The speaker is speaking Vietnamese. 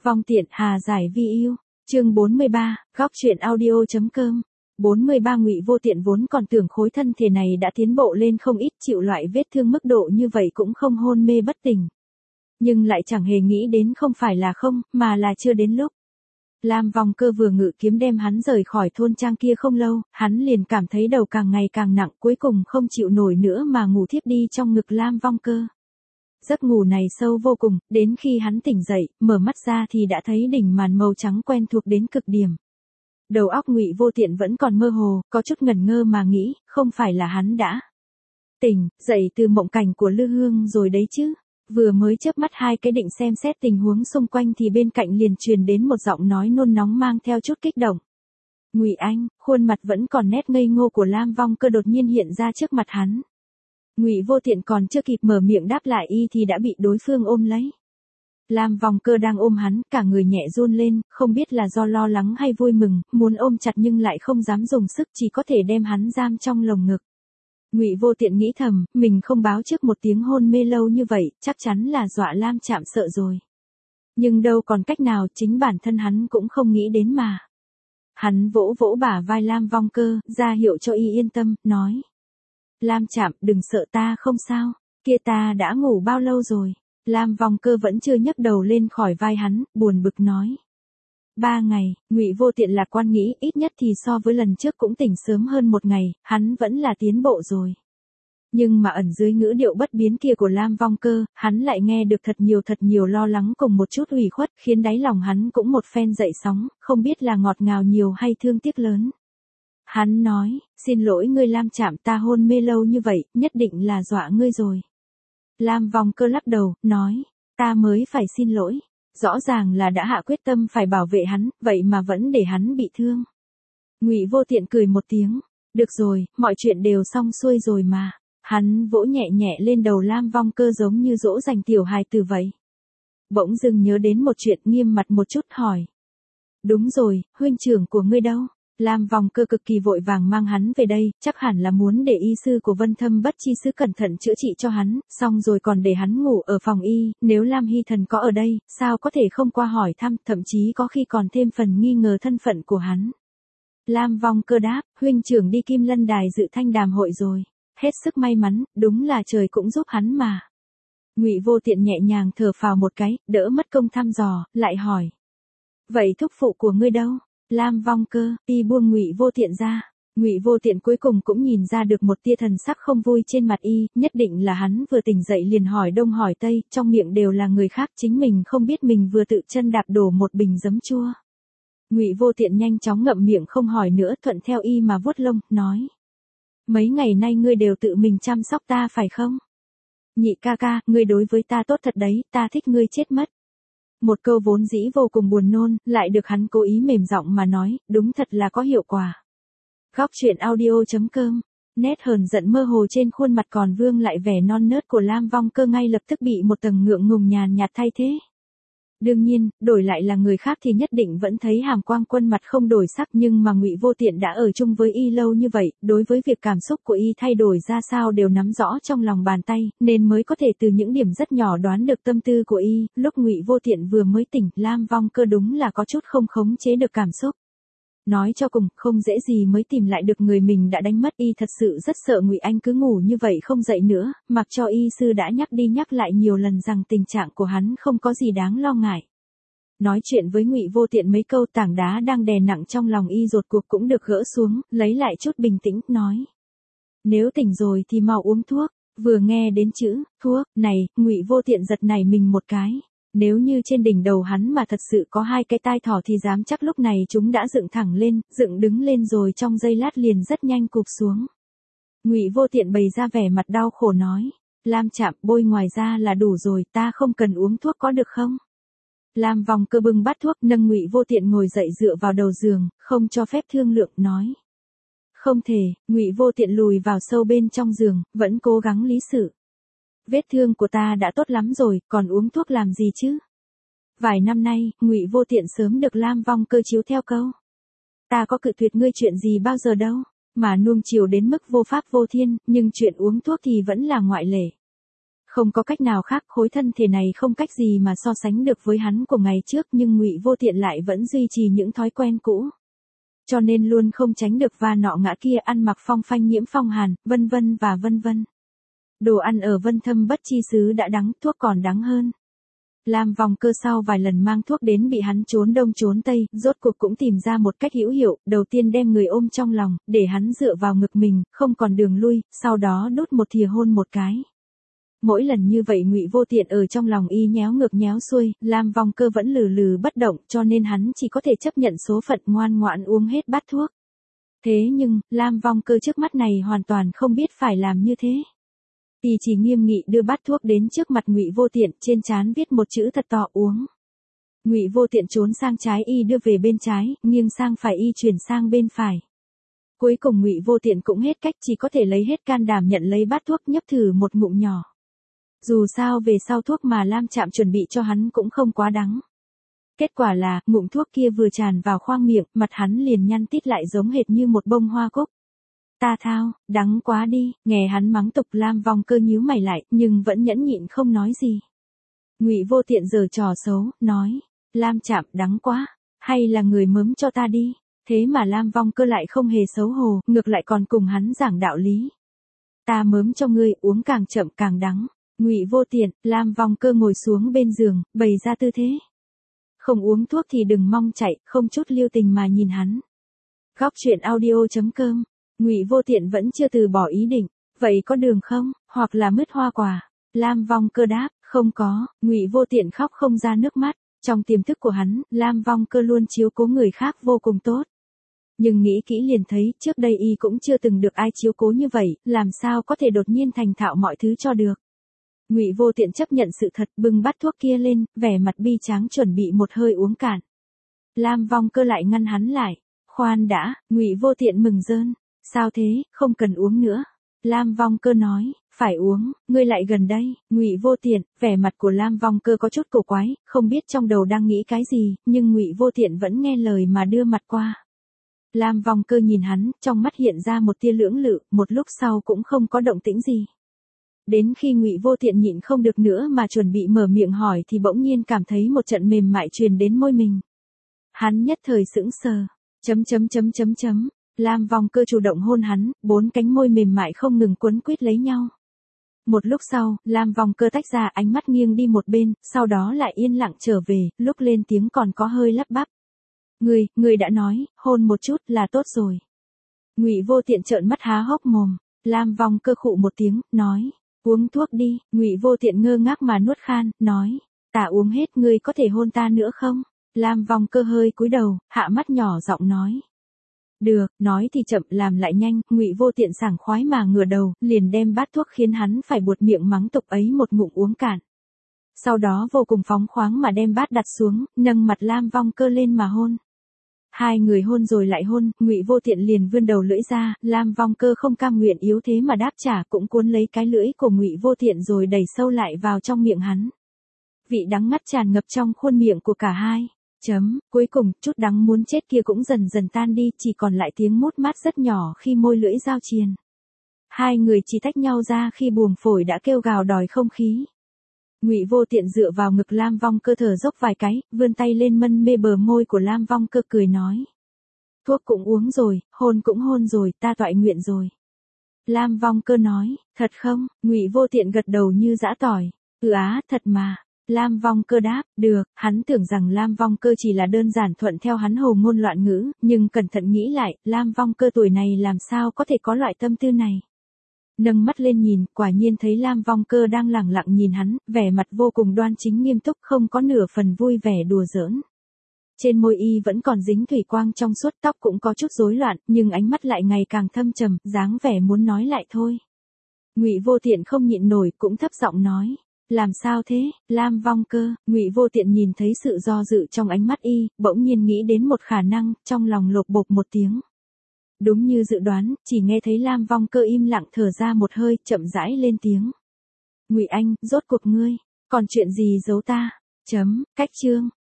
Vong tiện hà giải vi yêu. Chương 43, góc truyện audio.com. 43 Ngụy Vô Tiện vốn còn tưởng khối thân thể này đã tiến bộ lên không ít, chịu loại vết thương mức độ như vậy cũng không hôn mê bất tỉnh. Nhưng lại chẳng hề nghĩ đến không phải là không, mà là chưa đến lúc. Lam Vong Cơ vừa ngự kiếm đem hắn rời khỏi thôn trang kia không lâu, hắn liền cảm thấy đầu càng ngày càng nặng, cuối cùng không chịu nổi nữa mà ngủ thiếp đi trong ngực Lam Vong Cơ. Giấc ngủ này sâu vô cùng, đến khi hắn tỉnh dậy, mở mắt ra thì đã thấy đỉnh màn màu trắng quen thuộc đến cực điểm. Đầu óc Ngụy Vô Tiện vẫn còn mơ hồ, có chút ngẩn ngơ mà nghĩ, không phải là hắn đã tỉnh dậy từ mộng cảnh của Lư Hương rồi đấy chứ. Vừa mới chớp mắt hai cái định xem xét tình huống xung quanh thì bên cạnh liền truyền đến một giọng nói nôn nóng mang theo chút kích động. Ngụy Anh, khuôn mặt vẫn còn nét ngây ngô của Lam Vong Cơ đột nhiên hiện ra trước mặt hắn. Ngụy Vô Tiện còn chưa kịp mở miệng đáp lại y thì đã bị đối phương ôm lấy. Lam Vong Cơ đang ôm hắn, cả người nhẹ run lên, không biết là do lo lắng hay vui mừng, muốn ôm chặt nhưng lại không dám dùng sức, chỉ có thể đem hắn giam trong lồng ngực. Ngụy Vô Tiện nghĩ thầm, mình không báo trước một tiếng hôn mê lâu như vậy, chắc chắn là dọa Lam Trạm sợ rồi. Nhưng đâu còn cách nào, chính bản thân hắn cũng không nghĩ đến mà. Hắn vỗ vỗ bả vai Lam Vong Cơ, ra hiệu cho y yên tâm, nói. Lam Trạm, đừng sợ, ta không sao, kia ta đã ngủ bao lâu rồi. Lam Vong Cơ vẫn chưa nhấc đầu lên khỏi vai hắn, buồn bực nói. 3 ngày, Ngụy Vô Tiện lạc quan nghĩ, ít nhất thì so với lần trước cũng tỉnh sớm hơn 1 ngày, hắn vẫn là tiến bộ rồi. Nhưng mà ẩn dưới ngữ điệu bất biến kia của Lam Vong Cơ, hắn lại nghe được thật nhiều lo lắng cùng một chút ủy khuất, khiến đáy lòng hắn cũng một phen dậy sóng, không biết là ngọt ngào nhiều hay thương tiếc lớn. Hắn nói, xin lỗi ngươi Lam Trạm, ta hôn mê lâu như vậy, nhất định là dọa ngươi rồi. Lam Vong Cơ lắc đầu, nói, ta mới phải xin lỗi. Rõ ràng là đã hạ quyết tâm phải bảo vệ hắn, vậy mà vẫn để hắn bị thương. Ngụy Vô Tiện cười một tiếng, được rồi, mọi chuyện đều xong xuôi rồi mà. Hắn vỗ nhẹ nhẹ lên đầu Lam Vong Cơ giống như dỗ dành tiểu hài tử vậy. Bỗng dưng nhớ đến một chuyện, nghiêm mặt một chút hỏi. Đúng rồi, huynh trưởng của ngươi đâu? Lam Vong Cơ cực kỳ vội vàng mang hắn về đây, chắc hẳn là muốn để y sư của Vân Thâm Bất Chi Sứ cẩn thận chữa trị cho hắn, xong rồi còn để hắn ngủ ở phòng y, nếu Lam Hy Thần có ở đây, sao có thể không qua hỏi thăm, thậm chí có khi còn thêm phần nghi ngờ thân phận của hắn. Lam Vong Cơ đáp, huynh trưởng đi Kim Lân Đài dự thanh đàm hội rồi, hết sức may mắn, đúng là trời cũng giúp hắn mà. Ngụy Vô Tiện nhẹ nhàng thở phào một cái, đỡ mất công thăm dò, lại hỏi. Vậy thúc phụ của ngươi đâu? Lam Vong Cơ, y buông Ngụy Vô Tiện ra. Ngụy Vô Tiện cuối cùng cũng nhìn ra được một tia thần sắc không vui trên mặt y, nhất định là hắn vừa tỉnh dậy liền hỏi đông hỏi tây, trong miệng đều là người khác, chính mình không biết mình vừa tự chân đạp đổ một bình giấm chua. Ngụy Vô Tiện nhanh chóng ngậm miệng không hỏi nữa, thuận theo y mà vuốt lông, nói. Mấy ngày nay ngươi đều tự mình chăm sóc ta phải không? Nhị ca ca, ngươi đối với ta tốt thật đấy, ta thích ngươi chết mất. Một câu vốn dĩ vô cùng buồn nôn, lại được hắn cố ý mềm giọng mà nói, đúng thật là có hiệu quả. Góc truyện audio.com. Nét hờn giận mơ hồ trên khuôn mặt còn vương lại vẻ non nớt của Lam Vong Cơ ngay lập tức bị một tầng ngượng ngùng nhàn nhạt thay thế. Đương nhiên, đổi lại là người khác thì nhất định vẫn thấy hàm quang quân mặt không đổi sắc, nhưng mà Ngụy Vô Tiện đã ở chung với y lâu như vậy, đối với việc cảm xúc của y thay đổi ra sao đều nắm rõ trong lòng bàn tay, nên mới có thể từ những điểm rất nhỏ đoán được tâm tư của y. Lúc Ngụy Vô Tiện vừa mới tỉnh, Lam Vong Cơ đúng là có chút không khống chế được cảm xúc. Nói cho cùng, không dễ gì mới tìm lại được người mình đã đánh mất, y thật sự rất sợ Ngụy Anh cứ ngủ như vậy không dậy nữa, mặc cho y sư đã nhắc đi nhắc lại nhiều lần rằng tình trạng của hắn không có gì đáng lo ngại. Nói chuyện với Ngụy Vô Tiện mấy câu, tảng đá đang đè nặng trong lòng y rột cuộc cũng được gỡ xuống, lấy lại chút bình tĩnh, nói. Nếu tỉnh rồi thì mau uống thuốc. Vừa nghe đến chữ thuốc này, Ngụy Vô Tiện giật nảy mình một cái. Nếu như trên đỉnh đầu hắn mà thật sự có hai cái tai thỏ thì dám chắc lúc này chúng đã dựng thẳng lên, dựng đứng lên rồi trong giây lát liền rất nhanh cụp xuống. Ngụy Vô Tiện bày ra vẻ mặt đau khổ nói, Lam Trạm, bôi ngoài ra là đủ rồi, ta không cần uống thuốc có được không? Lam Vong Cơ bưng bát thuốc, nâng Ngụy Vô Tiện ngồi dậy dựa vào đầu giường, không cho phép thương lượng, nói. Không thể. Ngụy Vô Tiện lùi vào sâu bên trong giường, vẫn cố gắng lý sự. Vết thương của ta đã tốt lắm rồi, còn uống thuốc làm gì chứ? Vài năm nay, Ngụy Vô Tiện sớm được Lam Vong Cơ chiếu theo câu. Ta có cự tuyệt ngươi chuyện gì bao giờ đâu, mà nuông chiều đến mức vô pháp vô thiên, nhưng chuyện uống thuốc thì vẫn là ngoại lệ. Không có cách nào khác, khối thân thể này không cách gì mà so sánh được với hắn của ngày trước, nhưng Ngụy Vô Tiện lại vẫn duy trì những thói quen cũ. Cho nên luôn không tránh được va nọ ngã kia, ăn mặc phong phanh nhiễm phong hàn, vân vân và vân vân. Đồ ăn ở Vân Thâm Bất Chi Xứ đã đắng, thuốc còn đắng hơn. Lam Vong Cơ sau vài lần mang thuốc đến bị hắn trốn đông trốn tây, rốt cuộc cũng tìm ra một cách hữu hiệu, đầu tiên đem người ôm trong lòng, để hắn dựa vào ngực mình, không còn đường lui, sau đó đút một thìa hôn một cái. Mỗi lần như vậy Ngụy Vô Tiện ở trong lòng y nhéo ngược nhéo xuôi, Lam Vong Cơ vẫn lừ lừ bất động, cho nên hắn chỉ có thể chấp nhận số phận ngoan ngoãn uống hết bát thuốc. Thế nhưng, Lam Vong Cơ trước mắt này hoàn toàn không biết phải làm như thế. Y chỉ nghiêm nghị đưa bát thuốc đến trước mặt Ngụy Vô Tiện, trên trán viết một chữ thật to: uống. Ngụy Vô Tiện trốn sang trái y đưa về bên trái, nghiêng sang phải y chuyển sang bên phải. Cuối cùng Ngụy Vô Tiện cũng hết cách, chỉ có thể lấy hết can đảm nhận lấy bát thuốc, nhấp thử một ngụm nhỏ. Dù sao về sau thuốc mà Lam Trạm chuẩn bị cho hắn cũng không quá đắng. Kết quả là, ngụm thuốc kia vừa tràn vào khoang miệng, mặt hắn liền nhăn tít lại giống hệt như một bông hoa cúc. Ta thao, đắng quá đi, nghe hắn mắng tục, Lam Vong Cơ nhíu mày lại, nhưng vẫn nhẫn nhịn không nói gì. Ngụy Vô Tiện giở trò xấu, nói, Lam Trạm đắng quá, hay là người mớm cho ta đi. Thế mà Lam Vong Cơ lại không hề xấu hổ, ngược lại còn cùng hắn giảng đạo lý. Ta mớm cho ngươi, uống càng chậm càng đắng. Ngụy Vô Tiện, Lam Vong Cơ ngồi xuống bên giường, bày ra tư thế. Không uống thuốc thì đừng mong chạy, không chút lưu tình mà nhìn hắn. Góc truyện audio.com. Ngụy Vô Tiện vẫn chưa từ bỏ ý định, vậy có đường không, hoặc là mứt hoa quả? Lam Vong Cơ đáp, không có. Ngụy Vô Tiện khóc không ra nước mắt. Trong tiềm thức của hắn, Lam Vong Cơ luôn chiếu cố người khác vô cùng tốt. Nhưng nghĩ kỹ liền thấy, trước đây y cũng chưa từng được ai chiếu cố như vậy, làm sao có thể đột nhiên thành thạo mọi thứ cho được. Ngụy Vô Tiện chấp nhận sự thật, bưng bát thuốc kia lên, vẻ mặt bi tráng chuẩn bị một hơi uống cạn. Lam Vong Cơ lại ngăn hắn lại. Khoan đã, Ngụy Vô Tiện mừng rơn. Sao thế, không cần uống nữa. Lam Vong Cơ nói, phải uống, ngươi lại gần đây. Ngụy Vô Tiện, vẻ mặt của Lam Vong Cơ có chút cổ quái, không biết trong đầu đang nghĩ cái gì, nhưng Ngụy Vô Tiện vẫn nghe lời mà đưa mặt qua. Lam Vong Cơ nhìn hắn, trong mắt hiện ra một tia lưỡng lự, một lúc sau cũng không có động tĩnh gì. Đến khi Ngụy Vô Tiện nhịn không được nữa mà chuẩn bị mở miệng hỏi thì bỗng nhiên cảm thấy một trận mềm mại truyền đến môi mình. Hắn nhất thời sững sờ. Lam Vong Cơ chủ động hôn hắn, 4 cánh môi mềm mại không ngừng quấn quýt lấy nhau. Một lúc sau, Lam Vong Cơ tách ra, ánh mắt nghiêng đi một bên, sau đó lại yên lặng trở về, lúc lên tiếng còn có hơi lắp bắp. Ngươi đã nói, hôn một chút là tốt rồi. Ngụy Vô Tiện trợn mắt há hốc mồm. Lam Vong Cơ khụ một tiếng, nói, uống thuốc đi. Ngụy Vô Tiện ngơ ngác mà nuốt khan, nói, ta uống hết, ngươi có thể hôn ta nữa không? Lam Vong Cơ hơi cúi đầu, hạ mắt nhỏ giọng nói. Được, nói thì chậm làm lại nhanh. Ngụy Vô Tiện sảng khoái mà ngửa đầu, liền đem bát thuốc khiến hắn phải buột miệng mắng tục ấy một ngụm uống cạn. Sau đó vô cùng phóng khoáng mà đem bát đặt xuống, nâng mặt Lam Vong Cơ lên mà hôn. Hai người hôn rồi lại hôn, Ngụy Vô Tiện liền vươn đầu lưỡi ra, Lam Vong Cơ không cam nguyện yếu thế mà đáp trả, cũng cuốn lấy cái lưỡi của Ngụy Vô Tiện rồi đẩy sâu lại vào trong miệng hắn. Vị đắng ngắt tràn ngập trong khuôn miệng của cả hai. Cuối cùng, chút đắng muốn chết kia cũng dần dần tan đi, chỉ còn lại tiếng mút mát rất nhỏ khi môi lưỡi giao triền. Hai người chỉ tách nhau ra khi buồng phổi đã kêu gào đòi không khí. Ngụy Vô Tiện dựa vào ngực Lam Vong Cơ thở dốc vài cái, vươn tay lên mân mê bờ môi của Lam Vong Cơ cười nói. Thuốc cũng uống rồi, hôn cũng hôn rồi, ta toại nguyện rồi. Lam Vong Cơ nói, thật không? Ngụy Vô Tiện gật đầu như giã tỏi. Thật mà. Lam Vong Cơ đáp, được. Hắn tưởng rằng Lam Vong Cơ chỉ là đơn giản thuận theo hắn hồ ngôn loạn ngữ, nhưng cẩn thận nghĩ lại, Lam Vong Cơ tuổi này làm sao có thể có loại tâm tư này. Nâng mắt lên nhìn, quả nhiên thấy Lam Vong Cơ đang lẳng lặng nhìn hắn, vẻ mặt vô cùng đoan chính nghiêm túc, không có nửa phần vui vẻ đùa giỡn. Trên môi y vẫn còn dính thủy quang trong suốt, tóc cũng có chút rối loạn, nhưng ánh mắt lại ngày càng thâm trầm, dáng vẻ muốn nói lại thôi. Ngụy Vô Tiện không nhịn nổi, cũng thấp giọng nói. Làm sao thế, Lam Vong Cơ? Ngụy Vô Tiện nhìn thấy sự do dự trong ánh mắt y, bỗng nhiên nghĩ đến một khả năng, trong lòng lột bột một tiếng. Đúng như dự đoán, chỉ nghe thấy Lam Vong Cơ im lặng thở ra một hơi, chậm rãi lên tiếng. Ngụy Anh, rốt cuộc ngươi, còn chuyện gì giấu ta? Cách chương.